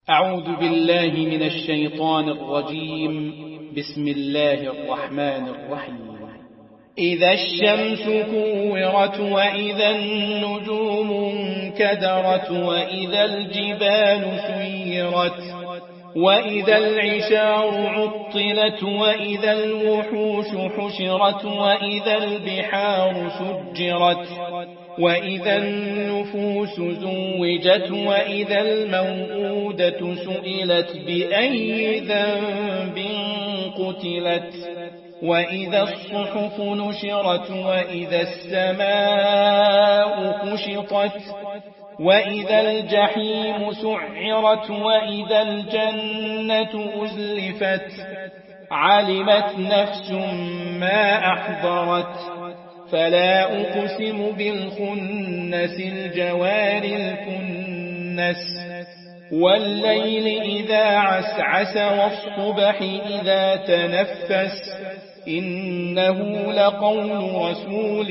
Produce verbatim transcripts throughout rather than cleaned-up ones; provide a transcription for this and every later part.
أعوذ بالله من الشيطان الرجيم. بسم الله الرحمن الرحيم. إذا الشمس كورت وإذا النجوم انكدرت وإذا الجبال سيرت وإذا العشار عطلت وإذا الوحوش حشرت وإذا البحار سجرت وإذا النفوس زوجت وإذا الموءودة سئلت بأي ذنب قتلت وإذا الصحف نشرت وإذا السماء كشطت وإذا الجحيم سعرت وإذا الجنة أزلفت علمت نفس ما أحضرت فلا أقسم بالخنس الجوار الكنس والليل إذا عسعس والصبح إذا تنفس إنه لقول رسول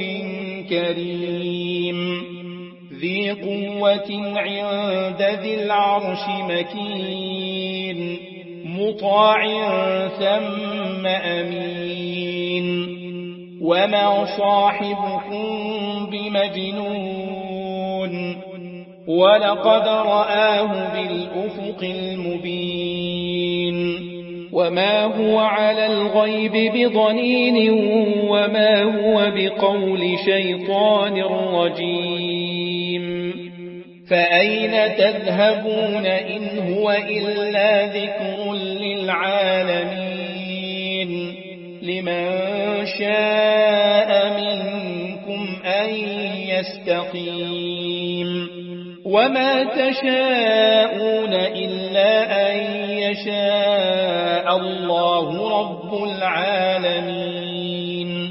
كريم ذي قوة عند ذي العرش مكين مطاع ثم أمين وما صاحبكم بمجنون ولقد رآه بالأفق المبين وما هو على الغيب بضنين وما هو بقول شيطان رجيم فأين تذهبون إن هو إلا ذكر للعالمين لمن شاء منكم أن يستقيم وما تشاءون إلا أن يشاء الله رب العالمين.